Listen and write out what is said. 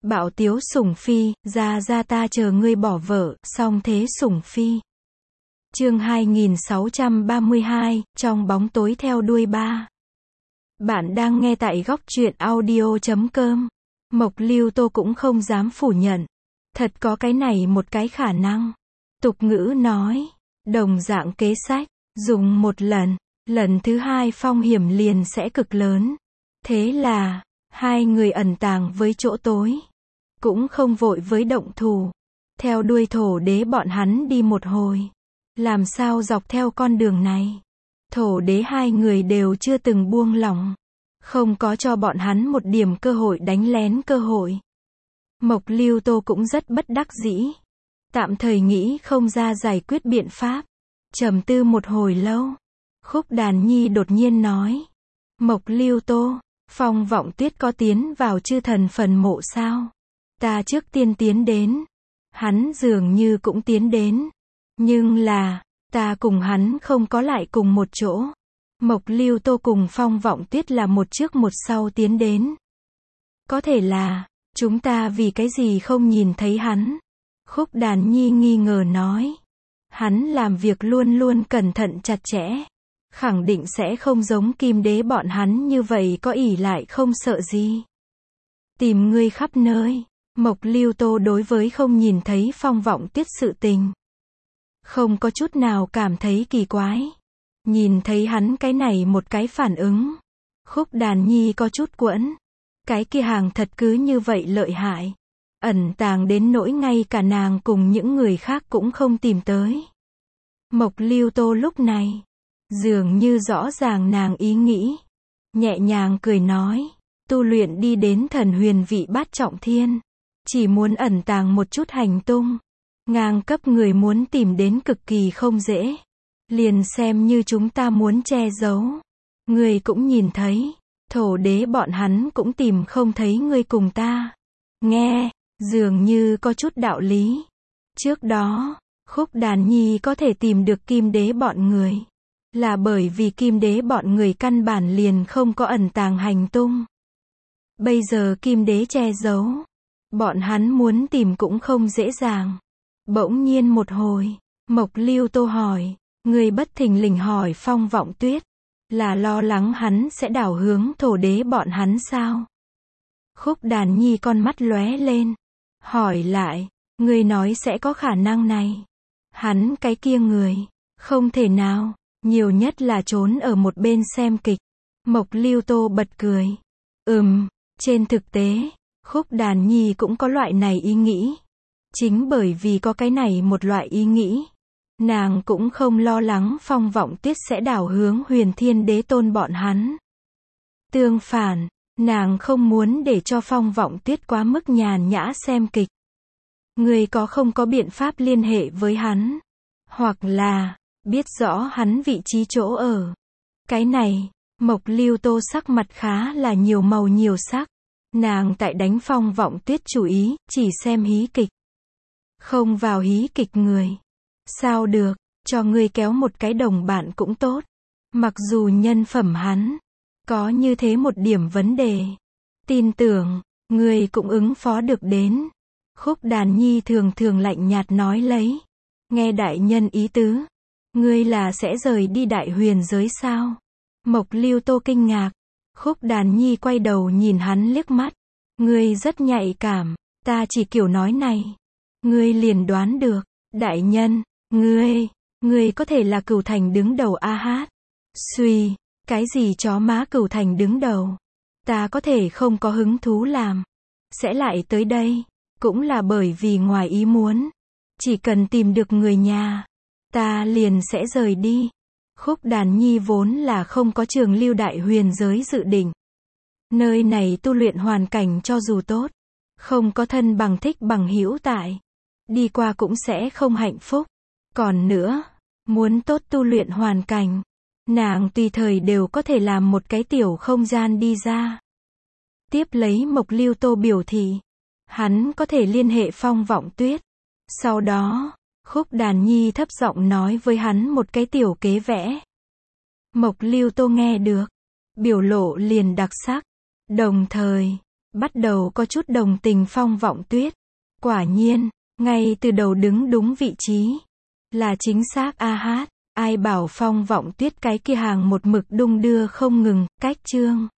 Bảo Tiếu Sủng Phi, ra ta chờ ngươi bỏ vợ, song thế Sủng Phi. Chương 2632, trong bóng tối theo đuôi ba. Bạn đang nghe tại góc truyện audio.com. Mộc Lưu Tô cũng không dám phủ nhận. Thật có cái này một cái khả năng. Tục ngữ nói, đồng dạng kế sách, dùng một lần thứ hai phong hiểm liền sẽ cực lớn. Thế là, hai người ẩn tàng với chỗ tối. Cũng không vội với động thủ. Theo đuôi thổ đế bọn hắn đi một hồi. Làm sao dọc theo con đường này? Thổ đế hai người đều chưa từng buông lỏng. Không có cho bọn hắn một điểm cơ hội đánh lén cơ hội. Mộc Lưu Tô cũng rất bất đắc dĩ. Tạm thời nghĩ không ra giải quyết biện pháp. Trầm tư một hồi lâu. Khúc Đàn Nhi đột nhiên nói. Mộc Lưu Tô, Phong Vọng Tuyết có tiến vào chư thần phần mộ sao? Ta trước tiên tiến đến. Hắn dường như cũng tiến đến. Nhưng là, ta cùng hắn không có lại cùng một chỗ. Mộc Lưu Tô cùng Phong Vọng Tuyết là một trước một sau tiến đến. Có thể là, chúng ta vì cái gì không nhìn thấy hắn? Khúc Đàn Nhi nghi ngờ nói. Hắn làm việc luôn luôn cẩn thận chặt chẽ. Khẳng định sẽ không giống Kim Đế bọn hắn như vậy có ỷ lại không sợ gì. Tìm ngươi khắp nơi. Mộc Lưu Tô đối với không nhìn thấy Phong Vọng Tuyết sự tình. Không có chút nào cảm thấy kỳ quái. Nhìn thấy hắn cái này một cái phản ứng. Khúc Đàn Nhi có chút quẫn. Cái kia hàng thật cứ như vậy lợi hại. Ẩn tàng đến nỗi ngay cả nàng cùng những người khác cũng không tìm tới. Mộc Lưu Tô lúc này. Dường như rõ ràng nàng ý nghĩ. Nhẹ nhàng cười nói. Tu luyện đi đến thần huyền vị bát trọng thiên. Chỉ muốn ẩn tàng một chút hành tung. Ngang cấp người muốn tìm đến cực kỳ không dễ. Liền xem như chúng ta muốn che giấu. Người cũng nhìn thấy. Thổ đế bọn hắn cũng tìm không thấy ngươi cùng ta. Nghe, dường như có chút đạo lý. Trước đó, Khúc Đàn Nhi có thể tìm được Kim Đế bọn người. Là bởi vì Kim Đế bọn người căn bản liền không có ẩn tàng hành tung. Bây giờ Kim Đế che giấu. Bọn hắn muốn tìm cũng không dễ dàng. Bỗng nhiên một hồi, Mộc Lưu Tô hỏi, người bất thình lình hỏi Phong Vọng Tuyết, là lo lắng hắn sẽ đảo hướng thổ đế bọn hắn sao? Khúc Đàn Nhi con mắt lóe lên, hỏi lại, người nói sẽ có khả năng này. Hắn cái kia người, không thể nào, nhiều nhất là trốn ở một bên xem kịch. Mộc Lưu Tô bật cười. Trên thực tế, Khúc Đàn Nhi cũng có loại này ý nghĩ. Chính bởi vì có cái này một loại ý nghĩ. Nàng cũng không lo lắng Phong Vọng Tuyết sẽ đảo hướng Huyền Thiên Đế Tôn bọn hắn. Tương phản, nàng không muốn để cho Phong Vọng Tuyết quá mức nhàn nhã xem kịch. Người có không có biện pháp liên hệ với hắn? Hoặc là, biết rõ hắn vị trí chỗ ở. Cái này, Mộc Lưu Tô sắc mặt khá là nhiều màu nhiều sắc. Nàng tại đánh Phong Vọng Tuyết chủ ý, chỉ xem hí kịch. Không vào hí kịch người. Sao được, cho ngươi kéo một cái đồng bạn cũng tốt. Mặc dù nhân phẩm hắn có như thế một điểm vấn đề. Tin tưởng, ngươi cũng ứng phó được đến. Khúc Đàn Nhi thường thường lạnh nhạt nói lấy. Nghe đại nhân ý tứ. Ngươi là sẽ rời đi đại huyền giới sao? Mộc Lưu Tô kinh ngạc. Khúc Đàn Nhi quay đầu nhìn hắn liếc mắt. Ngươi rất nhạy cảm, ta chỉ kiểu nói này. Ngươi liền đoán được, đại nhân, ngươi có thể là Cửu Thành đứng đầu a hát. Suy, cái gì chó má Cửu Thành đứng đầu. Ta có thể không có hứng thú làm. Sẽ lại tới đây, cũng là bởi vì ngoài ý muốn. Chỉ cần tìm được người nhà, ta liền sẽ rời đi. Khúc Đàn Nhi vốn là không có trường lưu đại huyền giới dự định. Nơi này tu luyện hoàn cảnh cho dù tốt, không có thân bằng thích bằng hữu tại. Đi qua cũng sẽ không hạnh phúc. Còn nữa, muốn tốt tu luyện hoàn cảnh, nàng tùy thời đều có thể làm một cái tiểu không gian đi ra. Tiếp lấy Mộc Lưu Tô biểu thị, hắn có thể liên hệ Phong Vọng Tuyết. Sau đó, Khúc Đàn Nhi thấp giọng nói với hắn một cái tiểu kế vẽ. Mộc Lưu Tô nghe được, biểu lộ liền đặc sắc. Đồng thời, bắt đầu có chút đồng tình Phong Vọng Tuyết. Quả nhiên, ngay từ đầu đứng đúng vị trí. Là chính xác a hát. Ai bảo Phong Vọng Tuyết cái kia hàng một mực đung đưa không ngừng, cách chương.